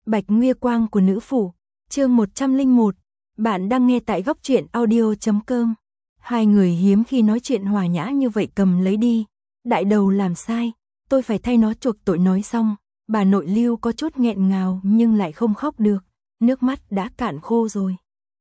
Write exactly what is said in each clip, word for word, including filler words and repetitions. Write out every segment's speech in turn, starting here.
Bạch Nguy Quang của nữ phủ, chương một trăm lẻ một. Bạn đang nghe tại góc truyện audio chấm com. Hai người hiếm khi nói chuyện hòa nhã như vậy, cầm lấy đi. Đại đầu làm sai, tôi phải thay nó chuộc tội. Nói xong, bà nội Lưu có chút nghẹn ngào nhưng lại không khóc được, nước mắt đã cạn khô rồi.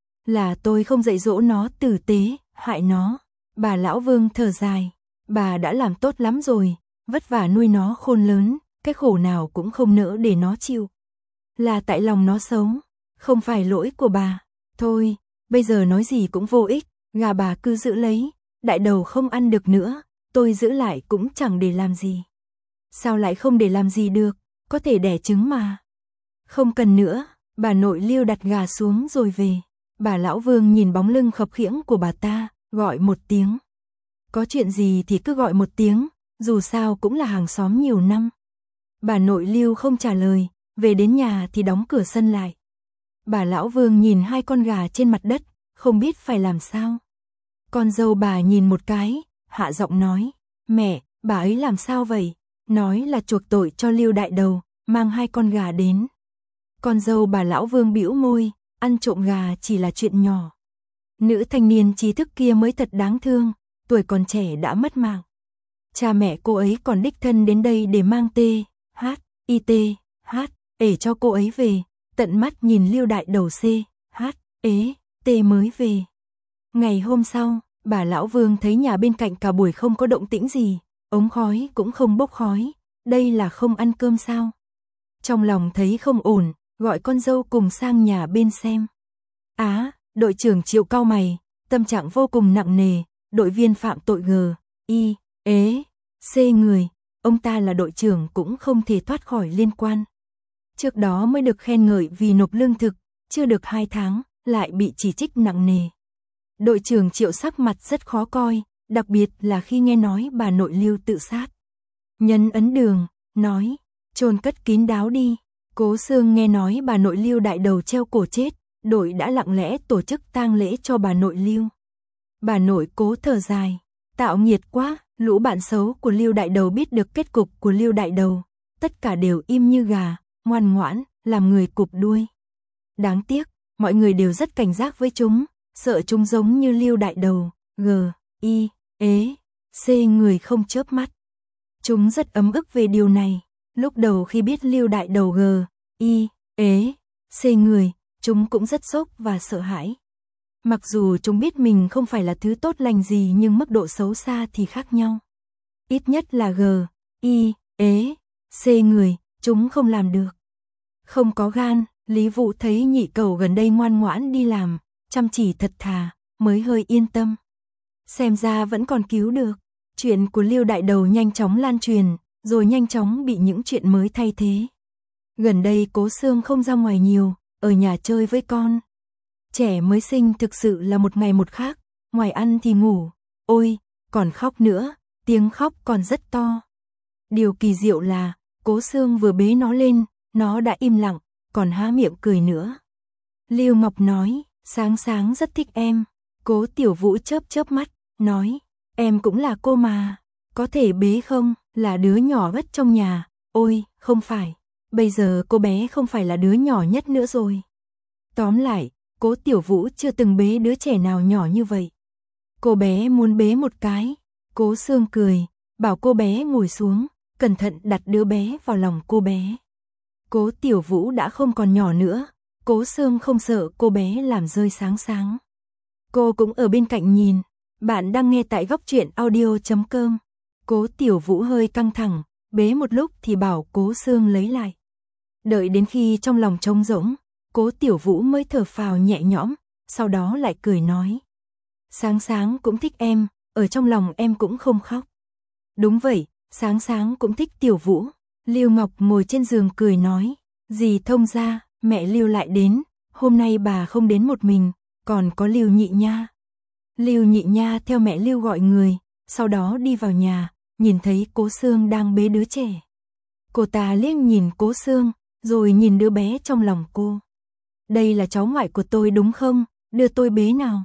Là tôi không dạy dỗ nó tử tế, hại nó. Bà lão Vương thở dài, bà đã làm tốt lắm rồi, vất vả nuôi nó khôn lớn, cái khổ nào cũng không nỡ để nó chịu. Là tại lòng nó xấu, không phải lỗi của bà. Thôi, bây giờ nói gì cũng vô ích, gà bà cứ giữ lấy, đại đầu không ăn được nữa, tôi giữ lại cũng chẳng để làm gì. Sao lại không để làm gì được, có thể đẻ trứng mà. Không cần nữa, bà nội Lưu đặt gà xuống rồi về. Bà lão Vương nhìn bóng lưng khập khiễng của bà ta, gọi một tiếng. Có chuyện gì thì cứ gọi một tiếng, dù sao cũng là hàng xóm nhiều năm. Bà nội Lưu không trả lời, về đến nhà thì đóng cửa sân lại. Bà lão Vương nhìn hai con gà trên mặt đất, không biết phải làm sao. Con dâu bà nhìn một cái, hạ giọng nói, mẹ, bà ấy làm sao vậy? Nói là chuộc tội cho Lưu đại đầu, mang hai con gà đến. Con dâu bà lão Vương bĩu môi, ăn trộm gà chỉ là chuyện nhỏ. Nữ thanh niên trí thức kia mới thật đáng thương, tuổi còn trẻ đã mất mạng. Cha mẹ cô ấy còn đích thân đến đây để mang tê, hát, y tê, hát, ể cho cô ấy về, tận mắt nhìn Lưu đại đầu xê, hát, ế, tê mới về. Ngày hôm sau, bà lão Vương thấy nhà bên cạnh cả buổi không có động tĩnh gì, ống khói cũng không bốc khói, đây là không ăn cơm sao? Trong lòng thấy không ổn, gọi con dâu cùng sang nhà bên xem. Á, đội trưởng Triệu cau mày, tâm trạng vô cùng nặng nề, đội viên phạm tội G, Y, ế, C người, ông ta là đội trưởng cũng không thể thoát khỏi liên quan. Trước đó mới được khen ngợi vì nộp lương thực, chưa được hai tháng, lại bị chỉ trích nặng nề. Đội trưởng Triệu sắc mặt rất khó coi, đặc biệt là khi nghe nói bà nội Lưu tự sát. Nhấn ấn đường, nói, chôn cất kín đáo đi. Cố Sương nghe nói bà nội Lưu đại đầu treo cổ chết, đội đã lặng lẽ tổ chức tang lễ cho bà nội Lưu. Bà nội Cố thở dài, tạo nghiệt quá, lũ bạn xấu của Lưu đại đầu biết được kết cục của Lưu đại đầu, tất cả đều im như gà, ngoan ngoãn, làm người cụp đuôi. Đáng tiếc, mọi người đều rất cảnh giác với chúng, sợ chúng giống như Lưu đại đầu, G, Y, ế, C người không chớp mắt. Chúng rất ấm ức về điều này. Lúc đầu khi biết Lưu đại đầu G, Y, ế, C người, chúng cũng rất sốc và sợ hãi. Mặc dù chúng biết mình không phải là thứ tốt lành gì nhưng mức độ xấu xa thì khác nhau. Ít nhất là G, Y, ế, C người, chúng không làm được. Không có gan, Lý Vũ thấy nhị cầu gần đây ngoan ngoãn đi làm, chăm chỉ thật thà, mới hơi yên tâm. Xem ra vẫn còn cứu được. Chuyện của Lưu đại đầu nhanh chóng lan truyền, rồi nhanh chóng bị những chuyện mới thay thế. Gần đây Cố Sương không ra ngoài nhiều, ở nhà chơi với con. Trẻ mới sinh thực sự là một ngày một khác, ngoài ăn thì ngủ, ôi, còn khóc nữa, tiếng khóc còn rất to. Điều kỳ diệu là, Cố Sương vừa bế nó lên, nó đã im lặng, còn há miệng cười nữa. Lưu Ngọc nói, sáng sáng rất thích em. Cố Tiểu Vũ chớp chớp mắt, nói, em cũng là cô mà, có thể bế không, là đứa nhỏ nhất trong nhà. Ôi, không phải, bây giờ cô bé không phải là đứa nhỏ nhất nữa rồi. Tóm lại, Cố Tiểu Vũ chưa từng bế đứa trẻ nào nhỏ như vậy. Cô bé muốn bế một cái. Cố Sương cười, bảo cô bé ngồi xuống, cẩn thận đặt đứa bé vào lòng cô bé. Cố Tiểu Vũ đã không còn nhỏ nữa, Cố Sương không sợ cô bé làm rơi sáng sáng. Cô cũng ở bên cạnh nhìn. Bạn đang nghe tại góc truyện audio chấm com. Cố Tiểu Vũ hơi căng thẳng, bế một lúc thì bảo Cố Sương lấy lại. Đợi đến khi trong lòng trống rỗng, Cố Tiểu Vũ mới thở phào nhẹ nhõm, sau đó lại cười nói. Sáng sáng cũng thích em, ở trong lòng em cũng không khóc. Đúng vậy, sáng sáng cũng thích Tiểu Vũ. Lưu Ngọc ngồi trên giường cười nói, dì thông gia, mẹ Lưu lại đến, hôm nay bà không đến một mình, còn có Lưu nhị nha. Lưu nhị nha theo mẹ Lưu gọi người, sau đó đi vào nhà, nhìn thấy Cố Sương đang bế đứa trẻ. Cô ta liếc nhìn Cố Sương, rồi nhìn đứa bé trong lòng cô. Đây là cháu ngoại của tôi đúng không, đưa tôi bế nào.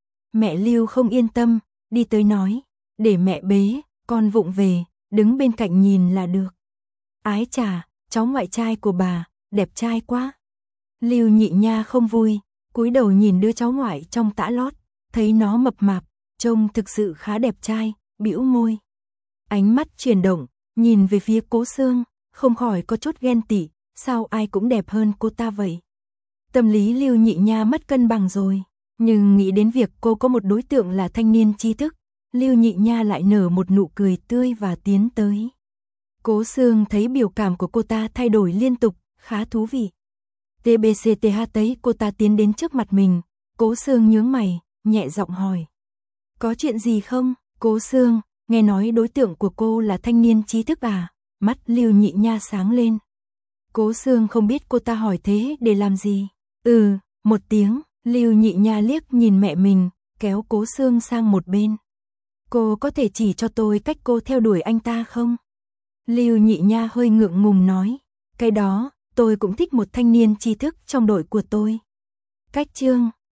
Mẹ Lưu không yên tâm, đi tới nói, để mẹ bế, con vụng về, đứng bên cạnh nhìn là được. Ái chà, cháu ngoại trai của bà, đẹp trai quá. Lưu Nhị Nha không vui, cúi đầu nhìn đứa cháu ngoại trong tã lót, thấy nó mập mạp, trông thực sự khá đẹp trai, bĩu môi. Ánh mắt chuyển động, nhìn về phía Cố Xương, không khỏi có chút ghen tị, sao ai cũng đẹp hơn cô ta vậy. Tâm lý Lưu Nhị Nha mất cân bằng rồi, nhưng nghĩ đến việc cô có một đối tượng là thanh niên trí thức, Lưu Nhị Nha lại nở một nụ cười tươi và tiến tới. Cố Xương thấy biểu cảm của cô ta thay đổi liên tục, khá thú vị. tê bê xê tê hát thấy cô ta tiến đến trước mặt mình, Cố Xương nhướng mày, nhẹ giọng hỏi. Có chuyện gì không? Cố Xương, nghe nói đối tượng của cô là thanh niên trí thức à? Mắt Lưu Nhị Nha sáng lên. Cố Xương không biết cô ta hỏi thế để làm gì. Ừ, một tiếng, Lưu Nhị Nha liếc nhìn mẹ mình, kéo Cố Xương sang một bên. Cô có thể chỉ cho tôi cách cô theo đuổi anh ta không? Lưu Nhị Nha hơi ngượng ngùng nói. Cái đó, tôi cũng thích một thanh niên trí thức trong đội của tôi. Cách chương